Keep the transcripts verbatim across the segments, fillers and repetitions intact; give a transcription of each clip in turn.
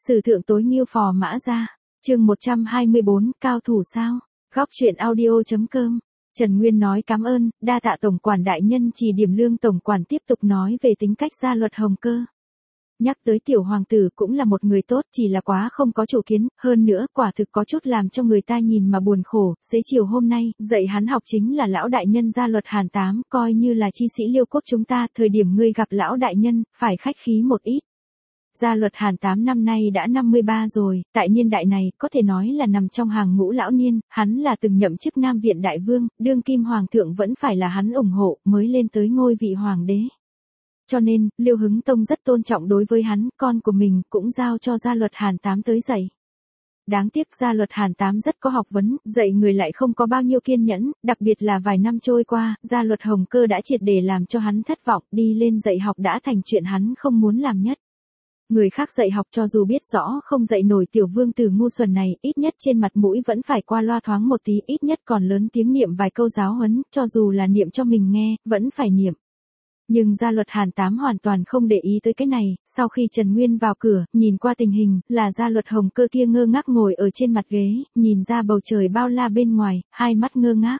Sử thượng tối nghiêu phò mã ra. Chương một trăm hai mươi bốn, cao thủ sao? Góc truyện audio.com. Trần Nguyên nói cảm ơn, đa tạ tổng quản đại nhân chỉ điểm. Lương tổng quản tiếp tục nói về tính cách gia luật Hồng Cơ. Nhắc tới tiểu hoàng tử cũng là một người tốt, chỉ là quá không có chủ kiến, hơn nữa quả thực có chút làm cho người ta nhìn mà buồn khổ. Xế chiều hôm nay, dạy hắn học chính là lão đại nhân gia luật Hàn Tám, coi như là chi sĩ Liêu quốc chúng ta, thời điểm ngươi gặp lão đại nhân, phải khách khí một ít. Gia luật Hàn Tám năm nay đã năm mươi ba rồi, tại niên đại này, có thể nói là nằm trong hàng ngũ lão niên, hắn là từng nhậm chức Nam Viện Đại Vương, đương kim hoàng thượng vẫn phải là hắn ủng hộ, mới lên tới ngôi vị hoàng đế. Cho nên, Liêu Hứng Tông rất tôn trọng đối với hắn, con của mình cũng giao cho gia luật Hàn Tám tới dạy. Đáng tiếc gia luật Hàn Tám rất có học vấn, dạy người lại không có bao nhiêu kiên nhẫn, đặc biệt là vài năm trôi qua, gia luật Hồng Cơ đã triệt để làm cho hắn thất vọng, đi lên dạy học đã thành chuyện hắn không muốn làm nhất. Người khác dạy học cho dù biết rõ không dạy nổi tiểu vương tử ngu xuẩn này, ít nhất trên mặt mũi vẫn phải qua loa thoáng một tí, ít nhất còn lớn tiếng niệm vài câu giáo huấn, cho dù là niệm cho mình nghe, vẫn phải niệm. Nhưng gia luật Hàn Tám hoàn toàn không để ý tới cái này, sau khi Trần Nguyên vào cửa, nhìn qua tình hình, là gia luật Hồng Cơ kia ngơ ngác ngồi ở trên mặt ghế, nhìn ra bầu trời bao la bên ngoài, hai mắt ngơ ngác.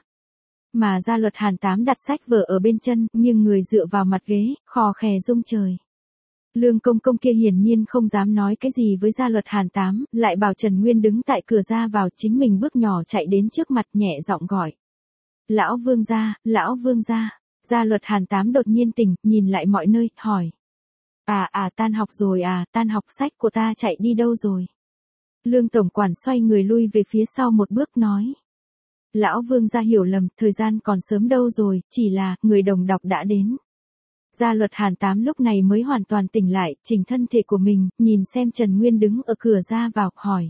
Mà gia luật Hàn Tám đặt sách vở ở bên chân, nhưng người dựa vào mặt ghế, khò khè rung trời. Lương công công kia hiển nhiên không dám nói cái gì với gia luật Hàn Tám, lại bảo Trần Nguyên đứng tại cửa ra vào, chính mình bước nhỏ chạy đến trước mặt nhẹ giọng gọi. Lão vương gia, lão vương gia. Gia luật Hàn Tám đột nhiên tỉnh, nhìn lại mọi nơi, hỏi. À à tan học rồi à, tan học, sách của ta chạy đi đâu rồi? Lương tổng quản xoay người lui về phía sau một bước nói. Lão vương gia hiểu lầm, thời gian còn sớm đâu rồi, chỉ là, người đồng đọc đã đến. Gia luật Hàn Tám lúc này mới hoàn toàn tỉnh lại, chỉnh thân thể của mình, nhìn xem Trần Nguyên đứng ở cửa ra vào, hỏi.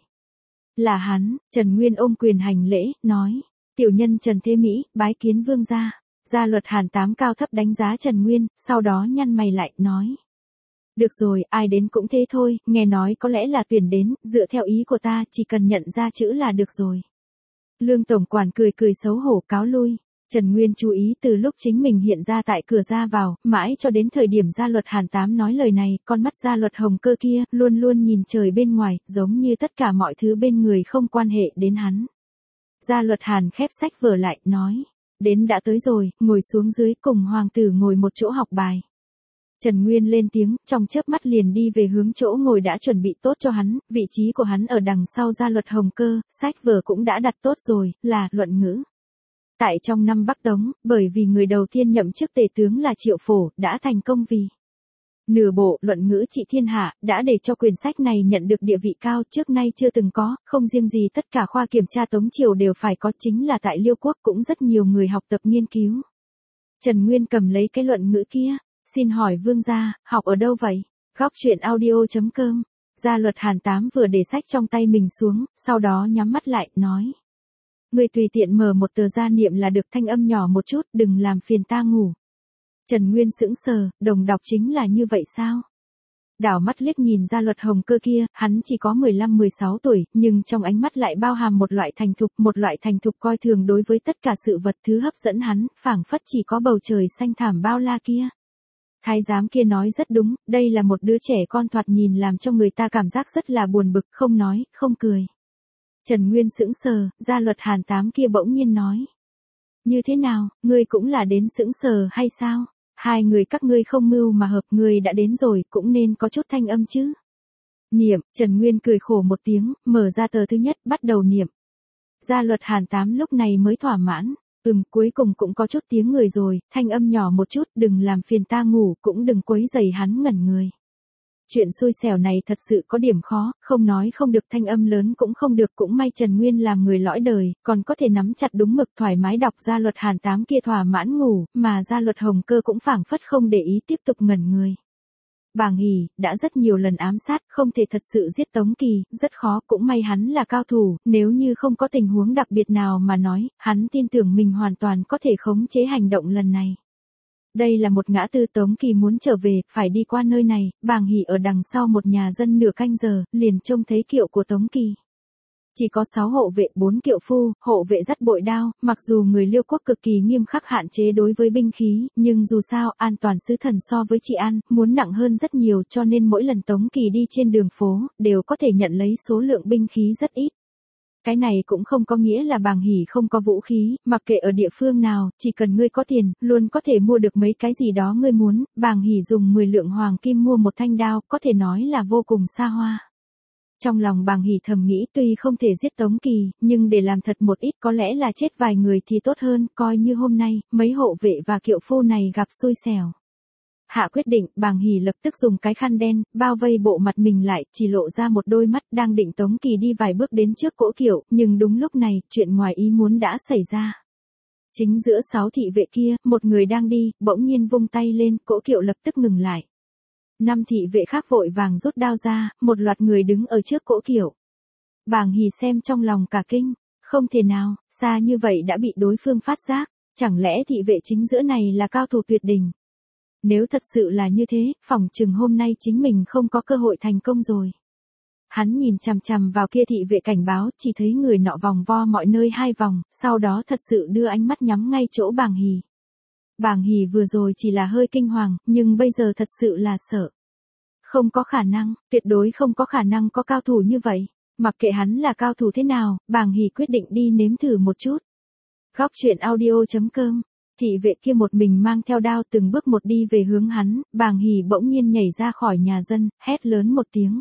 Là hắn. Trần Nguyên ôm quyền hành lễ, nói. Tiểu nhân Trần Thế Mỹ, bái kiến vương gia. Gia luật Hàn Tám cao thấp đánh giá Trần Nguyên, sau đó nhăn mày lại, nói. Được rồi, ai đến cũng thế thôi, nghe nói có lẽ là tuyển đến, dựa theo ý của ta, chỉ cần nhận ra chữ là được rồi. Lương tổng quản cười cười xấu hổ cáo lui. Trần Nguyên chú ý từ lúc chính mình hiện ra tại cửa ra vào, mãi cho đến thời điểm gia luật Hàn Tám nói lời này, con mắt gia luật Hồng Cơ kia, luôn luôn nhìn trời bên ngoài, giống như tất cả mọi thứ bên người không quan hệ đến hắn. Gia luật Hàn khép sách vở lại, nói. Đến đã tới rồi, ngồi xuống dưới, cùng hoàng tử ngồi một chỗ học bài. Trần Nguyên lên tiếng, trong chớp mắt liền đi về hướng chỗ ngồi đã chuẩn bị tốt cho hắn, vị trí của hắn ở đằng sau gia luật Hồng Cơ, sách vở cũng đã đặt tốt rồi, là luận ngữ. Tại trong năm Bắc Tống, bởi vì người đầu tiên nhậm chức tể tướng là Triệu Phổ, đã thành công vì nửa bộ luận ngữ trị thiên hạ, đã để cho quyển sách này nhận được địa vị cao trước nay chưa từng có, không riêng gì tất cả khoa kiểm tra Tống Triều đều phải có, chính là tại Liêu Quốc cũng rất nhiều người học tập nghiên cứu. Trần Nguyên cầm lấy cái luận ngữ kia, xin hỏi vương gia, học ở đâu vậy? Góc truyện audio.com. Gia luật Hàn Tám vừa để sách trong tay mình xuống, sau đó nhắm mắt lại, nói. Người tùy tiện mở một tờ ra niệm là được, thanh âm nhỏ một chút, đừng làm phiền ta ngủ. Trần Nguyên sững sờ, đồng đọc chính là như vậy sao? Đảo mắt liếc nhìn gia luật Hồng Cơ kia, hắn chỉ có mười lăm mười sáu tuổi, nhưng trong ánh mắt lại bao hàm một loại thành thục, một loại thành thục coi thường đối với tất cả sự vật, thứ hấp dẫn hắn, phảng phất chỉ có bầu trời xanh thảm bao la kia. Thái giám kia nói rất đúng, đây là một đứa trẻ con thoạt nhìn làm cho người ta cảm giác rất là buồn bực, không nói, không cười. Trần Nguyên sững sờ, gia luật Hàn Tám kia bỗng nhiên nói. Như thế nào, ngươi cũng là đến sững sờ hay sao? Hai người các ngươi không mưu mà hợp, ngươi đã đến rồi, cũng nên có chút thanh âm chứ. Niệm, Trần Nguyên cười khổ một tiếng, mở ra tờ thứ nhất, bắt đầu niệm. Gia luật Hàn Tám lúc này mới thỏa mãn. Ừm, cuối cùng cũng có chút tiếng người rồi, thanh âm nhỏ một chút, đừng làm phiền ta ngủ, cũng đừng quấy rầy hắn ngẩn người. Chuyện xui xẻo này thật sự có điểm khó, không nói không được, thanh âm lớn cũng không được, cũng may Trần Nguyên làm người lõi đời, còn có thể nắm chặt đúng mực thoải mái đọc. Gia luật Hàn Tám kia thỏa mãn ngủ, mà gia luật Hồng Cơ cũng phảng phất không để ý, tiếp tục ngẩn người. Bàng Hỉ, đã rất nhiều lần ám sát, không thể thật sự giết Tống Kỳ, rất khó, cũng may hắn là cao thủ, nếu như không có tình huống đặc biệt nào mà nói, hắn tin tưởng mình hoàn toàn có thể khống chế hành động lần này. Đây là một ngã tư, Tống Kỳ muốn trở về, phải đi qua nơi này, Bàng Hỉ ở đằng sau một nhà dân nửa canh giờ, liền trông thấy kiệu của Tống Kỳ. Chỉ có sáu hộ vệ, bốn kiệu phu, hộ vệ dắt bội đao, mặc dù người Liêu quốc cực kỳ nghiêm khắc hạn chế đối với binh khí, nhưng dù sao, an toàn sứ thần so với Trị An, muốn nặng hơn rất nhiều cho nên mỗi lần Tống Kỳ đi trên đường phố, đều có thể nhận lấy số lượng binh khí rất ít. Cái này cũng không có nghĩa là Bàng Hỷ không có vũ khí, mặc kệ ở địa phương nào, chỉ cần ngươi có tiền, luôn có thể mua được mấy cái gì đó ngươi muốn. Bàng Hỷ dùng mười lượng hoàng kim mua một thanh đao, có thể nói là vô cùng xa hoa. Trong lòng Bàng Hỷ thầm nghĩ tuy không thể giết Tống Kỳ, nhưng để làm thật một ít có lẽ là chết vài người thì tốt hơn, coi như hôm nay, mấy hộ vệ và kiệu phu này gặp xui xẻo. Hạ quyết định, Bàng Hỷ lập tức dùng cái khăn đen, bao vây bộ mặt mình lại, chỉ lộ ra một đôi mắt, đang định Tống Kỳ đi vài bước đến trước cỗ kiệu, nhưng đúng lúc này, chuyện ngoài ý muốn đã xảy ra. Chính giữa sáu thị vệ kia, một người đang đi, bỗng nhiên vung tay lên, cỗ kiệu lập tức ngừng lại. Năm thị vệ khác vội vàng rút đao ra, một loạt người đứng ở trước cỗ kiệu. Bàng Hỷ xem trong lòng cả kinh, không thể nào, xa như vậy đã bị đối phương phát giác, chẳng lẽ thị vệ chính giữa này là cao thủ tuyệt đỉnh. Nếu thật sự là như thế, phỏng chừng hôm nay chính mình không có cơ hội thành công rồi. Hắn nhìn chằm chằm vào kia thị vệ cảnh báo, chỉ thấy người nọ vòng vo mọi nơi hai vòng, sau đó thật sự đưa ánh mắt nhắm ngay chỗ Bàng Hỷ. Bàng Hỷ vừa rồi chỉ là hơi kinh hoàng, nhưng bây giờ thật sự là sợ. Không có khả năng, tuyệt đối không có khả năng có cao thủ như vậy. Mặc kệ hắn là cao thủ thế nào, Bàng Hỷ quyết định đi nếm thử một chút. Góc truyện audio chấm com. Thị vệ kia một mình mang theo đao từng bước một đi về hướng hắn, Bàng Hỷ bỗng nhiên nhảy ra khỏi nhà dân, hét lớn một tiếng.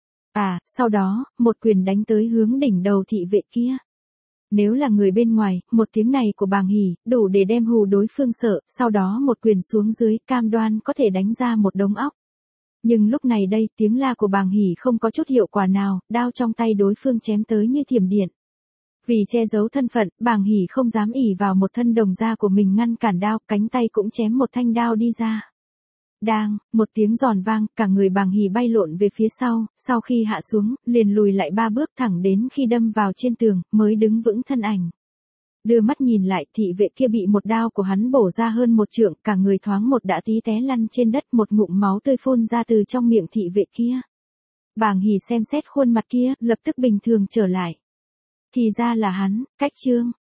À, sau đó, một quyền đánh tới hướng đỉnh đầu thị vệ kia. Nếu là người bên ngoài, một tiếng này của Bàng Hỷ, đủ để đem hù đối phương sợ, sau đó một quyền xuống dưới, cam đoan có thể đánh ra một đống óc. Nhưng lúc này đây, tiếng la của Bàng Hỷ không có chút hiệu quả nào, đao trong tay đối phương chém tới như thiểm điện. Vì che giấu thân phận, Bàng Hỷ không dám ỷ vào một thân đồng da của mình ngăn cản đao, cánh tay cũng chém một thanh đao đi ra. Đang, một tiếng giòn vang, cả người Bàng Hỷ bay lộn về phía sau, sau khi hạ xuống, liền lùi lại ba bước thẳng đến khi đâm vào trên tường, mới đứng vững thân ảnh. Đưa mắt nhìn lại, thị vệ kia bị một đao của hắn bổ ra hơn một trượng, cả người thoáng một đã tí té lăn trên đất, một ngụm máu tươi phun ra từ trong miệng thị vệ kia. Bàng Hỷ xem xét khuôn mặt kia, lập tức bình thường trở lại. Thì ra là hắn, Cách Trương.